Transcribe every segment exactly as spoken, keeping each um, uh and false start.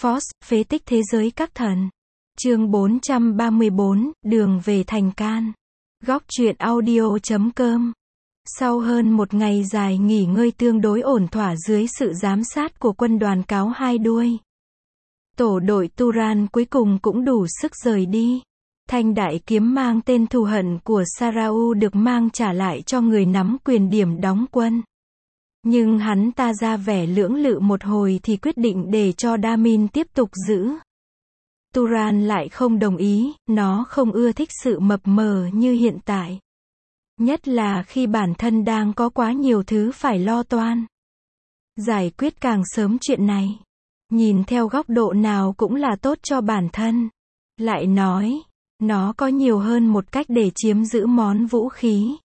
Force, phế tích thế giới các thần. Chương bốn trăm ba mươi bốn, đường về thành Can. Góc truyện audio chấm com. Sau hơn một ngày dài nghỉ ngơi tương đối ổn thỏa dưới sự giám sát của quân đoàn cáo hai đuôi, tổ đội Turan cuối cùng cũng đủ sức rời đi. Thanh đại kiếm mang tên thù hận của Sarau được mang trả lại cho người nắm quyền điểm đóng quân. Nhưng hắn ta ra vẻ lưỡng lự một hồi thì quyết định để cho Damin tiếp tục giữ. Turan lại không đồng ý, nó không ưa thích sự mập mờ như hiện tại. Nhất là khi bản thân đang có quá nhiều thứ phải lo toan. Giải quyết càng sớm chuyện này, nhìn theo góc độ nào cũng là tốt cho bản thân. Lại nói, nó có nhiều hơn một cách để chiếm giữ món vũ khí.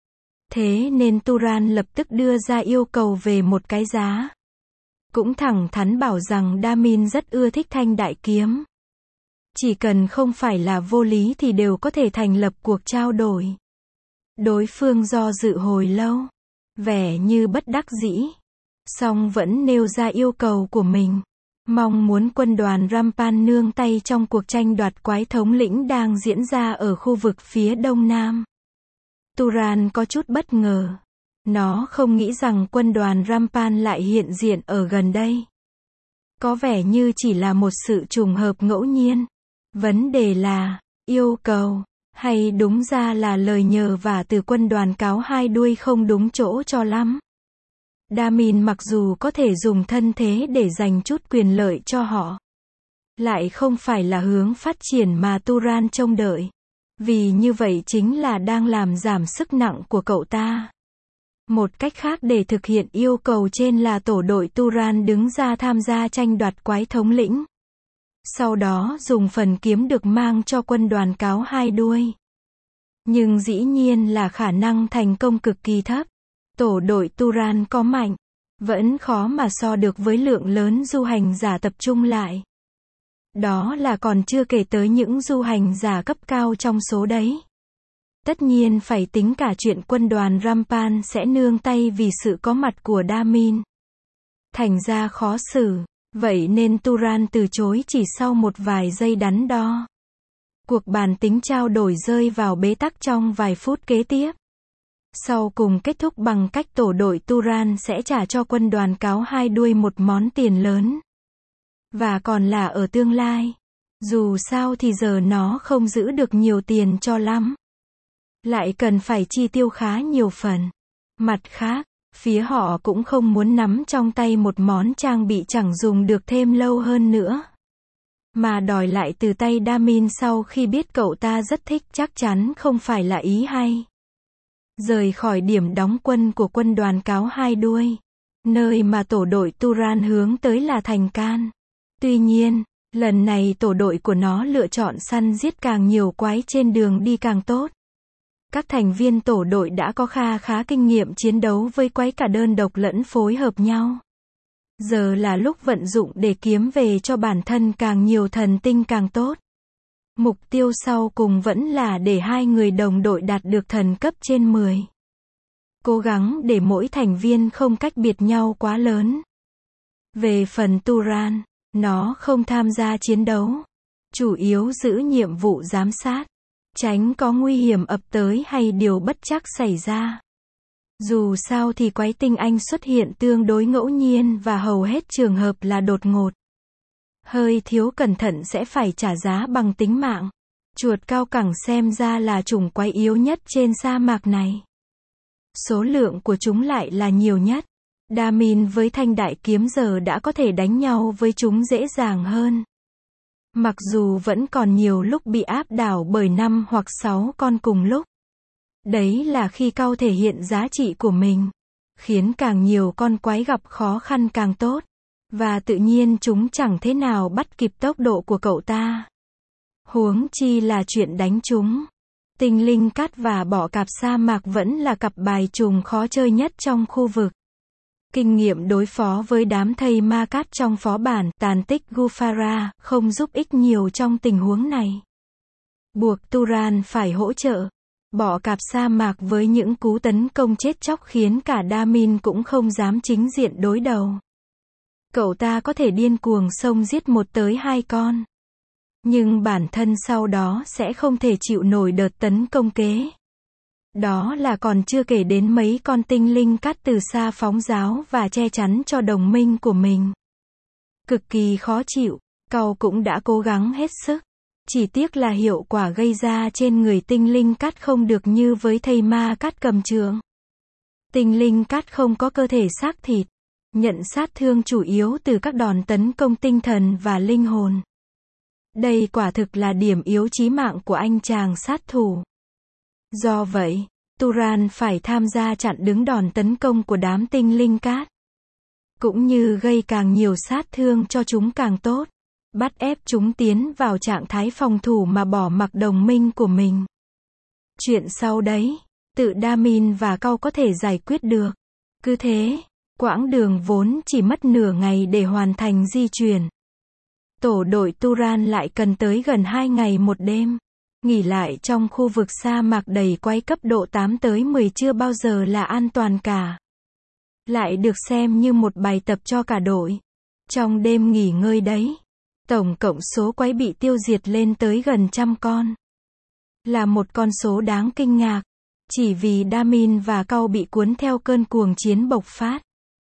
Thế nên Turan lập tức đưa ra yêu cầu về một cái giá. Cũng thẳng thắn bảo rằng Damin rất ưa thích thanh đại kiếm. Chỉ cần không phải là vô lý thì đều có thể thành lập cuộc trao đổi. Đối phương do dự hồi lâu, vẻ như bất đắc dĩ, song vẫn nêu ra yêu cầu của mình. Mong muốn quân đoàn Rampan nương tay trong cuộc tranh đoạt quái thống lĩnh đang diễn ra ở khu vực phía đông nam. Turan có chút bất ngờ. Nó không nghĩ rằng quân đoàn Rampan lại hiện diện ở gần đây. Có vẻ như chỉ là một sự trùng hợp ngẫu nhiên. Vấn đề là, yêu cầu, hay đúng ra là lời nhờ vả từ quân đoàn cáo hai đuôi không đúng chỗ cho lắm. Damin mặc dù có thể dùng thân thế để giành chút quyền lợi cho họ, lại không phải là hướng phát triển mà Turan trông đợi. Vì như vậy chính là đang làm giảm sức nặng của cậu ta. Một cách khác để thực hiện yêu cầu trên là tổ đội Turan đứng ra tham gia tranh đoạt quái thống lĩnh. Sau đó dùng phần kiếm được mang cho quân đoàn cáo hai đuôi. Nhưng dĩ nhiên là khả năng thành công cực kỳ thấp. Tổ đội Turan có mạnh, vẫn khó mà so được với lượng lớn du hành giả tập trung lại. Đó là còn chưa kể tới những du hành giả cấp cao trong số đấy. Tất nhiên phải tính cả chuyện quân đoàn Rampan sẽ nương tay vì sự có mặt của Damin. Thành ra khó xử, vậy nên Turan từ chối chỉ sau một vài giây đắn đo. Cuộc bàn tính trao đổi rơi vào bế tắc trong vài phút kế tiếp. Sau cùng kết thúc bằng cách tổ đội Turan sẽ trả cho quân đoàn cáo hai đuôi một món tiền lớn. Và còn là ở tương lai. Dù sao thì giờ nó không giữ được nhiều tiền cho lắm. Lại cần phải chi tiêu khá nhiều phần. Mặt khác, phía họ cũng không muốn nắm trong tay một món trang bị chẳng dùng được thêm lâu hơn nữa. Mà đòi lại từ tay Damin sau khi biết cậu ta rất thích chắc chắn không phải là ý hay. Rời khỏi điểm đóng quân của quân đoàn cáo hai đuôi, nơi mà tổ đội Turan hướng tới là thành Can. Tuy nhiên, lần này tổ đội của nó lựa chọn săn giết càng nhiều quái trên đường đi càng tốt. Các thành viên tổ đội đã có kha khá kinh nghiệm chiến đấu với quái cả đơn độc lẫn phối hợp nhau. Giờ là lúc vận dụng để kiếm về cho bản thân càng nhiều thần tinh càng tốt. Mục tiêu sau cùng vẫn là để hai người đồng đội đạt được thần cấp trên mười. Cố gắng để mỗi thành viên không cách biệt nhau quá lớn. Về phần Turan, nó không tham gia chiến đấu, chủ yếu giữ nhiệm vụ giám sát, tránh có nguy hiểm ập tới hay điều bất trắc xảy ra. Dù sao thì quái tinh anh xuất hiện tương đối ngẫu nhiên và hầu hết trường hợp là đột ngột. Hơi thiếu cẩn thận sẽ phải trả giá bằng tính mạng. Chuột cao cẳng xem ra là chủng quái yếu nhất trên sa mạc này. Số lượng của chúng lại là nhiều nhất. Damin với thanh đại kiếm giờ đã có thể đánh nhau với chúng dễ dàng hơn. Mặc dù vẫn còn nhiều lúc bị áp đảo bởi năm hoặc sáu con cùng lúc. Đấy là khi Cao thể hiện giá trị của mình. Khiến càng nhiều con quái gặp khó khăn càng tốt. Và tự nhiên chúng chẳng thế nào bắt kịp tốc độ của cậu ta. Huống chi là chuyện đánh chúng. Tinh linh cát và bọ cạp sa mạc vẫn là cặp bài trùng khó chơi nhất trong khu vực. Kinh nghiệm đối phó với đám thây ma cát trong phó bản tàn tích Gufara không giúp ích nhiều trong tình huống này. Buộc Turan phải hỗ trợ. Bọ cạp sa mạc với những cú tấn công chết chóc khiến cả Damin cũng không dám chính diện đối đầu. Cậu ta có thể điên cuồng xông giết một tới hai con. Nhưng bản thân sau đó sẽ không thể chịu nổi đợt tấn công kế. Đó là còn chưa kể đến mấy con tinh linh cát từ xa phóng giáo và che chắn cho đồng minh của mình. Cực kỳ khó chịu, cậu cũng đã cố gắng hết sức. Chỉ tiếc là hiệu quả gây ra trên người tinh linh cát không được như với thây ma cát cầm trượng. Tinh linh cát không có cơ thể xác thịt, nhận sát thương chủ yếu từ các đòn tấn công tinh thần và linh hồn. Đây quả thực là điểm yếu chí mạng của anh chàng sát thủ. Do vậy, Turan phải tham gia chặn đứng đòn tấn công của đám tinh linh cát. Cũng như gây càng nhiều sát thương cho chúng càng tốt. Bắt ép chúng tiến vào trạng thái phòng thủ mà bỏ mặc đồng minh của mình. Chuyện sau đấy, tự Damin và Cau có thể giải quyết được. Cứ thế, quãng đường vốn chỉ mất nửa ngày để hoàn thành di chuyển. Tổ đội Turan lại cần tới gần hai ngày một đêm. Nghỉ lại trong khu vực sa mạc đầy quái cấp độ tám tới mười chưa bao giờ là an toàn cả. Lại được xem như một bài tập cho cả đội. Trong đêm nghỉ ngơi đấy, tổng cộng số quái bị tiêu diệt lên tới gần trăm con. Là một con số đáng kinh ngạc. Chỉ vì Damin và Cau bị cuốn theo cơn cuồng chiến bộc phát.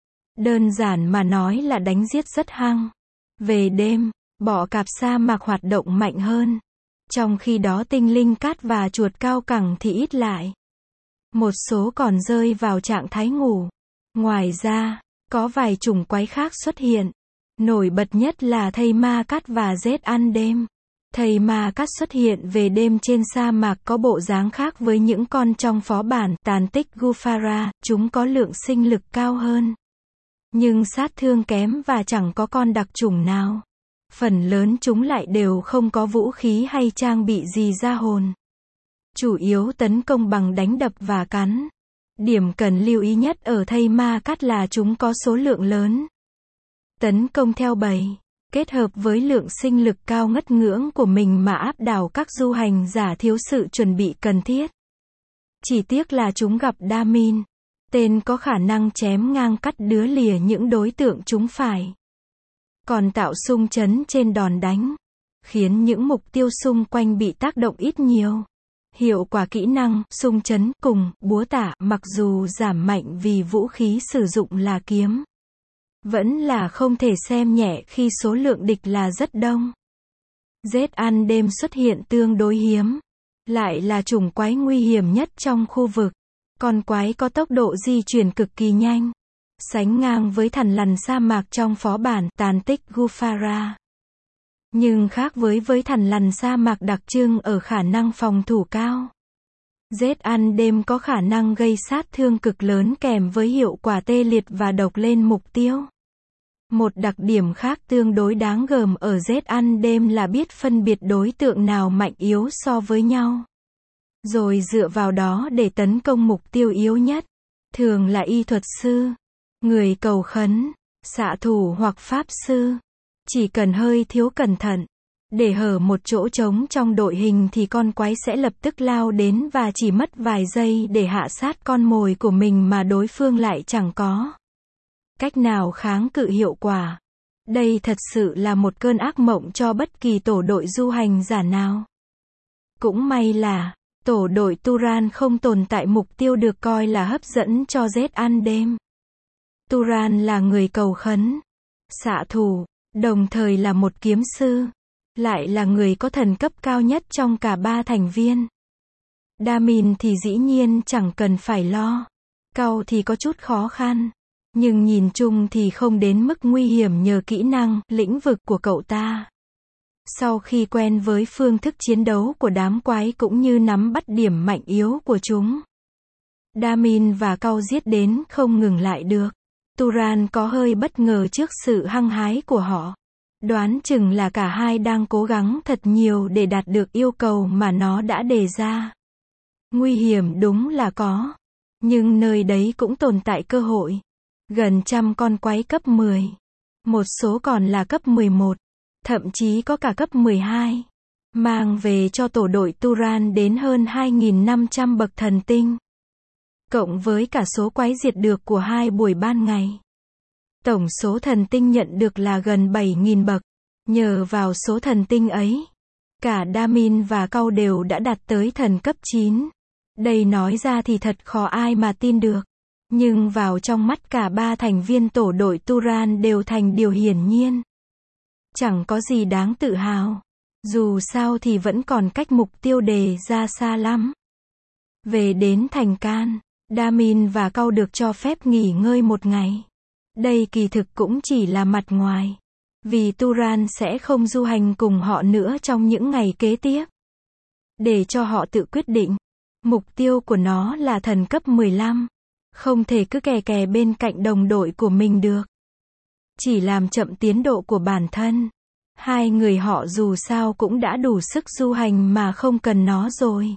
Đơn giản mà nói là đánh giết rất hăng. Về đêm, bọ cạp sa mạc hoạt động mạnh hơn. Trong khi đó tinh linh cát và chuột cao cẳng thì ít lại. Một số còn rơi vào trạng thái ngủ. Ngoài ra, có vài chủng quái khác xuất hiện. Nổi bật nhất là thây ma cát và rết ăn đêm. Thây ma cát xuất hiện về đêm trên sa mạc có bộ dáng khác với những con trong phó bản tàn tích Gufara, chúng có lượng sinh lực cao hơn. Nhưng sát thương kém và chẳng có con đặc chủng nào. Phần lớn chúng lại đều không có vũ khí hay trang bị gì ra hồn. Chủ yếu tấn công bằng đánh đập và cắn. Điểm cần lưu ý nhất ở thây ma cát là chúng có số lượng lớn. Tấn công theo bầy, kết hợp với lượng sinh lực cao ngất ngưỡng của mình mà áp đảo các du hành giả thiếu sự chuẩn bị cần thiết. Chỉ tiếc là chúng gặp Damin, tên có khả năng chém ngang cắt đứa lìa những đối tượng chúng phải. Còn tạo xung chấn trên đòn đánh, khiến những mục tiêu xung quanh bị tác động ít nhiều. Hiệu quả kỹ năng, xung chấn, cùng, búa tạ, mặc dù giảm mạnh vì vũ khí sử dụng là kiếm. Vẫn là không thể xem nhẹ khi số lượng địch là rất đông. Rết ăn đêm xuất hiện tương đối hiếm. Lại là chủng quái nguy hiểm nhất trong khu vực. Con quái có tốc độ di chuyển cực kỳ nhanh. Sánh ngang với thằn lằn sa mạc trong phó bản tàn tích Gufara. Nhưng khác với với thằn lằn sa mạc đặc trưng ở khả năng phòng thủ cao. Rết ăn đêm có khả năng gây sát thương cực lớn kèm với hiệu quả tê liệt và độc lên mục tiêu. Một đặc điểm khác tương đối đáng gờm ở rết ăn đêm là biết phân biệt đối tượng nào mạnh yếu so với nhau. Rồi dựa vào đó để tấn công mục tiêu yếu nhất. Thường là y thuật sư, người cầu khấn, xạ thủ hoặc pháp sư. Chỉ cần hơi thiếu cẩn thận, để hở một chỗ trống trong đội hình thì con quái sẽ lập tức lao đến và chỉ mất vài giây để hạ sát con mồi của mình mà đối phương lại chẳng có cách nào kháng cự hiệu quả. Đây thật sự là một cơn ác mộng cho bất kỳ tổ đội du hành giả nào. Cũng may là, tổ đội Turan không tồn tại mục tiêu được coi là hấp dẫn cho rết ăn đêm. Turan là người cầu khấn, xạ thủ, đồng thời là một kiếm sư, lại là người có thần cấp cao nhất trong cả ba thành viên. Damin thì dĩ nhiên chẳng cần phải lo. Cau thì có chút khó khăn. Nhưng nhìn chung thì không đến mức nguy hiểm nhờ kỹ năng, lĩnh vực của cậu ta. Sau khi quen với phương thức chiến đấu của đám quái cũng như nắm bắt điểm mạnh yếu của chúng, Damin và Cau giết đến không ngừng lại được. Turan có hơi bất ngờ trước sự hăng hái của họ. Đoán chừng là cả hai đang cố gắng thật nhiều để đạt được yêu cầu mà nó đã đề ra. Nguy hiểm đúng là có. Nhưng nơi đấy cũng tồn tại cơ hội. Gần trăm con quái cấp mười. Một số còn là cấp mười một. Thậm chí có cả cấp mười hai. Mang về cho tổ đội Turan đến hơn hai nghìn năm trăm bậc thần tinh. Cộng với cả số quái diệt được của hai buổi ban ngày. Tổng số thần tinh nhận được là gần bảy nghìn bậc. Nhờ vào số thần tinh ấy, cả Damin và Cau đều đã đạt tới thần cấp chín. Đây nói ra thì thật khó ai mà tin được. Nhưng vào trong mắt cả ba thành viên tổ đội Turan đều thành điều hiển nhiên. Chẳng có gì đáng tự hào. Dù sao thì vẫn còn cách mục tiêu đề ra xa lắm. Về đến thành Can, Damin và Cau được cho phép nghỉ ngơi một ngày. Đây kỳ thực cũng chỉ là mặt ngoài. Vì Turan sẽ không du hành cùng họ nữa trong những ngày kế tiếp. Để cho họ tự quyết định. Mục tiêu của nó là thần cấp mười lăm. Không thể cứ kè kè bên cạnh đồng đội của mình được. Chỉ làm chậm tiến độ của bản thân. Hai người họ dù sao cũng đã đủ sức du hành mà không cần nó rồi.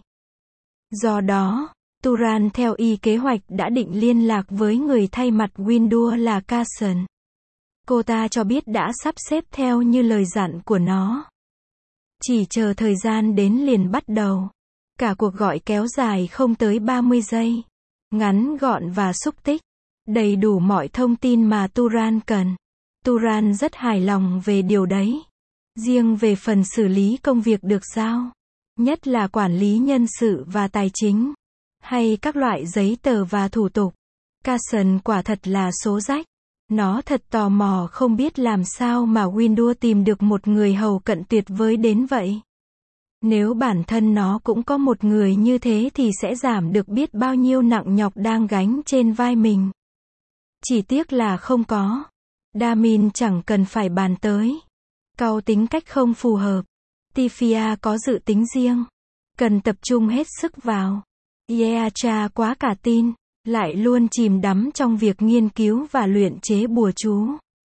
Do đó, Turan theo y kế hoạch đã định liên lạc với người thay mặt Windur là Carson. Cô ta cho biết đã sắp xếp theo như lời dặn của nó. Chỉ chờ thời gian đến liền bắt đầu. Cả cuộc gọi kéo dài không tới ba mươi giây. Ngắn gọn và xúc tích. Đầy đủ mọi thông tin mà Turan cần. Turan rất hài lòng về điều đấy. Riêng về phần xử lý công việc được giao, nhất là quản lý nhân sự và tài chính, hay các loại giấy tờ và thủ tục, Carson quả thật là số rách. Nó thật tò mò không biết làm sao mà Windur tìm được một người hầu cận tuyệt vời đến vậy. Nếu bản thân nó cũng có một người như thế thì sẽ giảm được biết bao nhiêu nặng nhọc đang gánh trên vai mình. Chỉ tiếc là không có. Damin chẳng cần phải bàn tới. Cau tính cách không phù hợp. Tifia có dự tính riêng. Cần tập trung hết sức vào. Yeacha quá cả tin. Lại luôn chìm đắm trong việc nghiên cứu và luyện chế bùa chú.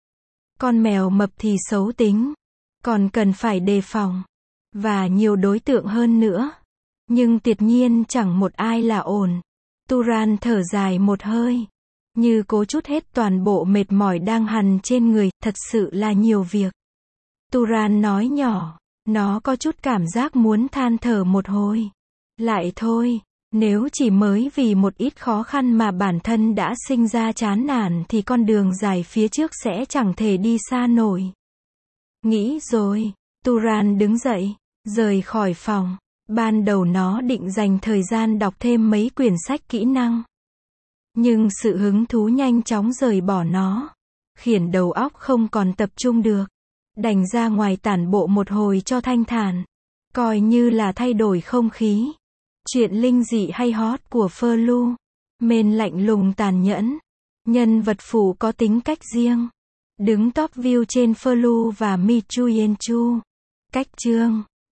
Con mèo mập thì xấu tính. Còn cần phải đề phòng. Và nhiều đối tượng hơn nữa. Nhưng tuyệt nhiên chẳng một ai là ổn. Turan thở dài một hơi. Như cố trút hết toàn bộ mệt mỏi đang hằn trên người, thật sự là nhiều việc. Turan nói nhỏ, nó có chút cảm giác muốn than thở một hồi. Lại thôi, nếu chỉ mới vì một ít khó khăn mà bản thân đã sinh ra chán nản thì con đường dài phía trước sẽ chẳng thể đi xa nổi. Nghĩ rồi, Turan đứng dậy, rời khỏi phòng. Ban đầu nó định dành thời gian đọc thêm mấy quyển sách kỹ năng. Nhưng sự hứng thú nhanh chóng rời bỏ nó. Khiến đầu óc không còn tập trung được. Đành ra ngoài tản bộ một hồi cho thanh thản. Coi như là thay đổi không khí. Chuyện linh dị hay hot của Flu. Mên lạnh lùng tàn nhẫn. Nhân vật phụ có tính cách riêng. Đứng top view trên Flu và Michu Yenchu. Cách chương